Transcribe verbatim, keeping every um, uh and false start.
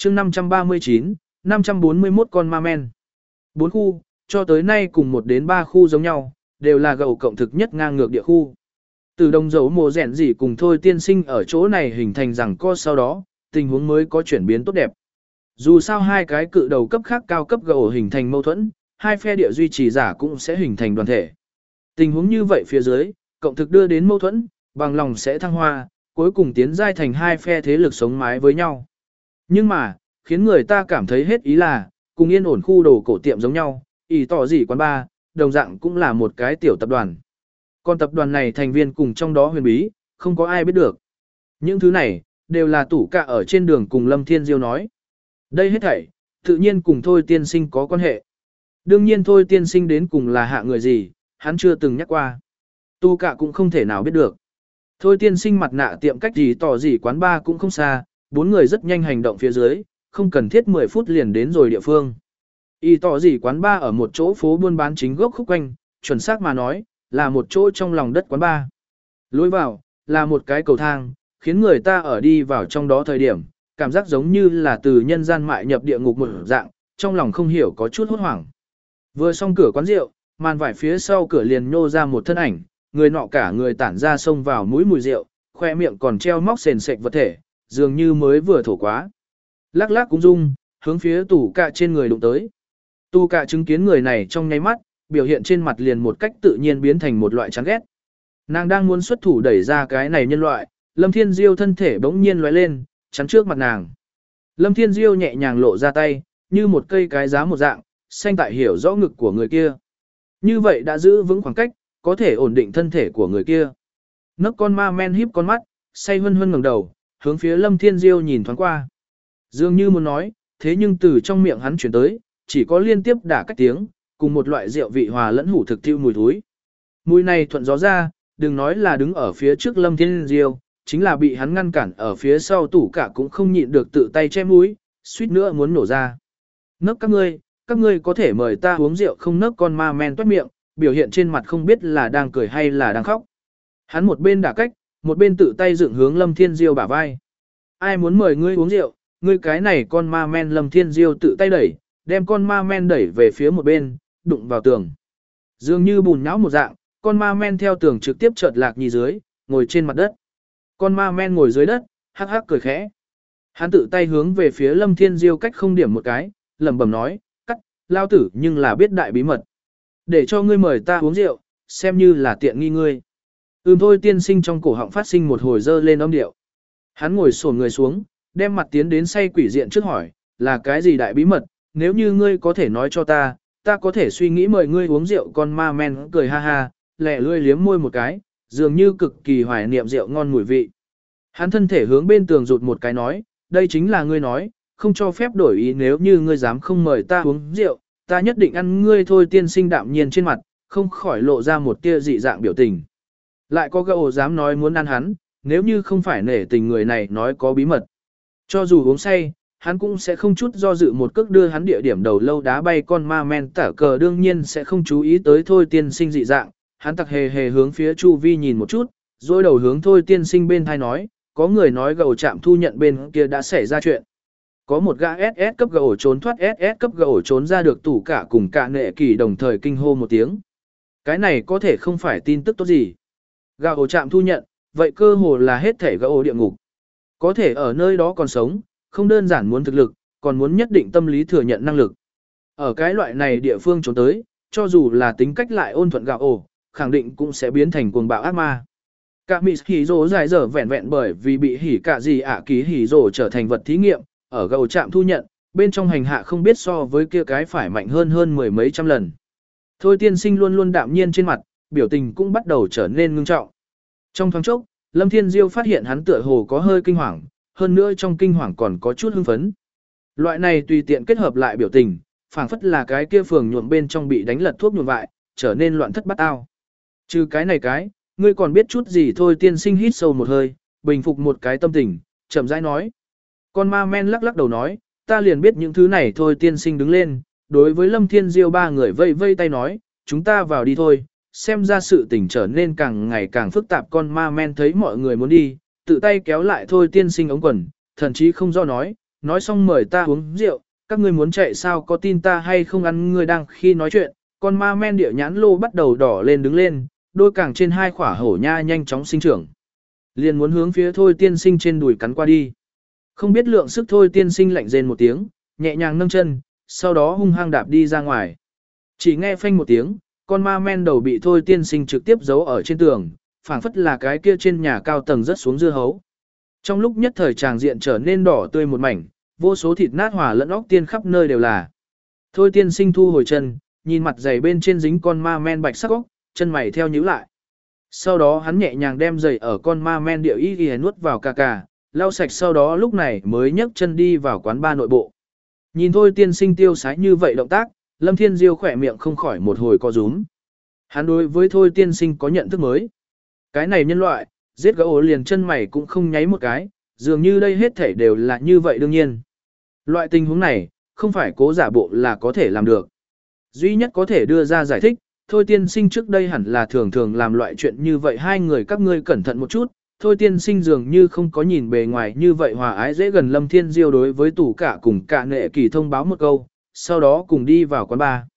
chương năm trăm ba mươi chín, năm trăm bốn mươi mốt con ma men. Bốn khu, cho tới nay cùng một đến ba khu giống nhau, đều là gầu cộng thực nhất ngang ngược địa khu. Từ đồng dấu mùa rèn gì cùng thôi tiên sinh ở chỗ này hình thành rằng co sau đó, tình huống mới có chuyển biến tốt đẹp. Dù sao hai cái cự đầu cấp khác cao cấp gầu hình thành mâu thuẫn, hai phe địa duy trì giả cũng sẽ hình thành đoàn thể. Tình huống như vậy phía dưới, cộng thực đưa đến mâu thuẫn, bằng lòng sẽ thăng hoa, cuối cùng tiến giai thành hai phe thế lực sống mái với nhau. Nhưng mà, khiến người ta cảm thấy hết ý là, cùng yên ổn khu đồ cổ tiệm giống nhau, ý tỏ gì quán ba, đồng dạng cũng là một cái tiểu tập đoàn. Còn tập đoàn này thành viên cùng trong đó huyền bí, không có ai biết được. Những thứ này, đều là tủ cạ ở trên đường cùng Lâm Thiên Diêu nói. Đây hết thảy, tự nhiên cùng Thôi Tiên Sinh có quan hệ. Đương nhiên Thôi Tiên Sinh đến cùng là hạ người gì, hắn chưa từng nhắc qua. Tu cạ cũng không thể nào biết được. Thôi Tiên Sinh mặt nạ tiệm cách gì tỏ gì quán ba cũng không xa, bốn người rất nhanh hành động phía dưới, không cần thiết mười phút liền đến rồi địa phương. Y tỏ gì quán ba ở một chỗ phố buôn bán chính gốc khúc quanh, chuẩn xác mà nói, là một chỗ trong lòng đất quán ba. Lối vào, là một cái cầu thang, khiến người ta ở đi vào trong đó thời điểm, cảm giác giống như là từ nhân gian mại nhập địa ngục một dạng, trong lòng không hiểu có chút hốt hoảng. Vừa xong cửa quán rượu, màn vải phía sau cửa liền nhô ra một thân ảnh, người nọ cả người tản ra xông vào mũi mùi rượu, khoe miệng còn treo móc sền sệt vật thể, dường như mới vừa thổ quá. Lắc lắc cũng rung, hướng phía tủ cạ trên người đụng tới. Tu cạ chứng kiến người này trong nháy mắt, biểu hiện trên mặt liền một cách tự nhiên biến thành một loại chán ghét. Nàng đang muốn xuất thủ đẩy ra cái này nhân loại, Lâm Thiên Diêu thân thể bỗng nhiên lóe lên, chắn trước mặt nàng. Lâm Thiên Diêu nhẹ nhàng lộ ra tay, như một cây cái giá một dạng, xanh tại hiểu rõ ngực của người kia. Như vậy đã giữ vững khoảng cách, có thể ổn định thân thể của người kia. Nấc con ma men híp con mắt, say hân hân ngẩng đầu, hướng phía Lâm Thiên Diêu nhìn thoáng qua. Dường như muốn nói, thế nhưng từ trong miệng hắn chuyển tới, chỉ có liên tiếp đả cách tiếng, cùng một loại rượu vị hòa lẫn hủ thực tiêu mùi thúi. Mùi này thuận gió ra, đừng nói là đứng ở phía trước Lâm Thiên Diêu, chính là bị hắn ngăn cản ở phía sau tủ cả cũng không nhịn được tự tay che mũi, suýt nữa muốn nổ ra. Nấc các ngươi, các ngươi có thể mời ta uống rượu không? Nấc con ma men toét miệng, biểu hiện trên mặt không biết là đang cười hay là đang khóc. Hắn một bên đả cách, một bên tự tay dựng hướng Lâm Thiên Diêu bả vai. Ai muốn mời ngươi uống rượu, ngươi cái này con ma men. Lâm Thiên Diêu tự tay đẩy, đem con ma men đẩy về phía một bên, đụng vào tường. Dường như bùn nhão một dạng, con ma men theo tường trực tiếp chợt lạc nhì dưới, ngồi trên mặt đất. Con ma men ngồi dưới đất, hắc hắc cười khẽ. Hắn tự tay hướng về phía Lâm Thiên Diêu cách không điểm một cái, lẩm bẩm nói, cắt, lao tử nhưng là biết đại bí mật. Để cho ngươi mời ta uống rượu, xem như là tiện nghi ngươi. Ừm. Thôi Tiên Sinh trong cổ họng phát sinh một hồi dơ lên âm điệu. Hắn ngồi xổm người xuống, đem mặt tiến đến say quỷ diện trước hỏi, là cái gì đại bí mật, nếu như ngươi có thể nói cho ta, ta có thể suy nghĩ mời ngươi uống rượu. Con ma men cười ha ha, lẹ lươi liếm môi một cái, dường như cực kỳ hoài niệm rượu ngon mùi vị. Hắn thân thể hướng bên tường rụt một cái nói, đây chính là ngươi nói, không cho phép đổi ý, nếu như ngươi dám không mời ta uống rượu, ta nhất định ăn ngươi. Thôi Tiên Sinh đạm nhiên trên mặt, không khỏi lộ ra một tia dị dạng biểu tình. Lại có gã dám nói muốn ăn hắn, nếu như không phải nể tình người này nói có bí mật. Cho dù uống say, hắn cũng sẽ không chút do dự một cước đưa hắn địa điểm đầu lâu đá bay. Con ma men tả cờ đương nhiên sẽ không chú ý tới Thôi Tiên Sinh dị dạng, hắn tặc hề hề hướng phía chu vi nhìn một chút, rồi đầu hướng Thôi Tiên Sinh bên thai nói, có người nói gầu trạm thu nhận bên kia đã xảy ra chuyện. Có một gã ét ét cấp gầu trốn thoát, ét ét cấp gầu trốn ra được tủ cả cùng cả nệ kỳ đồng thời kinh hô một tiếng. Cái này có thể không phải tin tức tốt gì. Gầu trạm thu nhận, vậy cơ hồ là hết thể gầu địa ngục. Có thể ở nơi đó còn sống, không đơn giản muốn thực lực, còn muốn nhất định tâm lý thừa nhận năng lực. Ở cái loại này địa phương trốn tới, cho dù là tính cách lại ôn thuận gạo ổ, khẳng định cũng sẽ biến thành cuồng bạo ác ma. Cả mì hỉ rồ dài dở vẹn vẹn bởi vì bị hỉ cả gì ạ ký hỉ rồ trở thành vật thí nghiệm, ở gầu trạm thu nhận, bên trong hành hạ không biết so với kia cái phải mạnh hơn hơn mười mấy trăm lần. Thôi Tiên Sinh luôn luôn đạm nhiên trên mặt, biểu tình cũng bắt đầu trở nên ngưng trọng. Trong thoáng chốc, Lâm Thiên Diêu phát hiện hắn tựa hồ có hơi kinh hoàng, hơn nữa trong kinh hoàng còn có chút hưng phấn. Loại này tùy tiện kết hợp lại biểu tình, phảng phất là cái kia phường nhuộm bên trong bị đánh lật thuốc nhuộm vại, trở nên loạn thất bát ao. Trừ cái này cái, ngươi còn biết chút gì? Thôi Tiên Sinh hít sâu một hơi, bình phục một cái tâm tình, chậm rãi nói. Con ma men lắc lắc đầu nói, ta liền biết những thứ này. Thôi Tiên Sinh đứng lên, đối với Lâm Thiên Diêu ba người vây vây tay nói, chúng ta vào đi thôi, xem ra sự tình trở nên càng ngày càng phức tạp. Con ma men thấy mọi người muốn đi, tự tay kéo lại Thôi Tiên Sinh ống quần, thậm chí không do nói, nói xong mời ta uống rượu, các ngươi muốn chạy sao có tin ta hay không ăn ngươi đang khi nói chuyện, con ma men địa nhãn lô bắt đầu đỏ lên đứng lên, đôi càng trên hai khỏa hổ nha nhanh chóng sinh trưởng. Liền muốn hướng phía Thôi Tiên Sinh trên đùi cắn qua đi. Không biết lượng sức Thôi Tiên Sinh lạnh rên một tiếng, nhẹ nhàng nâng chân, sau đó hung hăng đạp đi ra ngoài. Chỉ nghe phanh một tiếng, con ma men đầu bị Thôi Tiên Sinh trực tiếp giấu ở trên tường, phảng phất là cái kia trên nhà cao tầng rất xuống dưa hấu. Trong lúc nhất thời tràng diện trở nên đỏ tươi một mảnh, vô số thịt nát hòa lẫn óc tiên khắp nơi đều là. Thôi Tiên Sinh thu hồi chân, nhìn mặt giày bên trên dính con ma men bạch sắc óc, chân mày theo nhíu lại. Sau đó hắn nhẹ nhàng đem giày ở con ma men điệu y y nuốt vào cà cà, lau sạch sau đó lúc này mới nhấc chân đi vào quán ba nội bộ. Nhìn Thôi Tiên Sinh tiêu sái như vậy động tác, Lâm Thiên Diêu khỏe miệng không khỏi một hồi co rúm. Hắn đối với Thôi Tiên Sinh có nhận thức mới. Cái này nhân loại, giết gã ổ liền chân mày cũng không nháy một cái, dường như đây hết thảy đều là như vậy đương nhiên. Loại tình huống này, không phải cố giả bộ là có thể làm được. Duy nhất có thể đưa ra giải thích, Thôi Tiên Sinh trước đây hẳn là thường thường làm loại chuyện như vậy hai người các ngươi cẩn thận một chút. Thôi Tiên Sinh dường như không có nhìn bề ngoài như vậy hòa ái dễ gần Lâm Thiên Diêu đối với tủ cả cùng cả nệ kỳ thông báo một câu, sau đó cùng đi vào quán bar.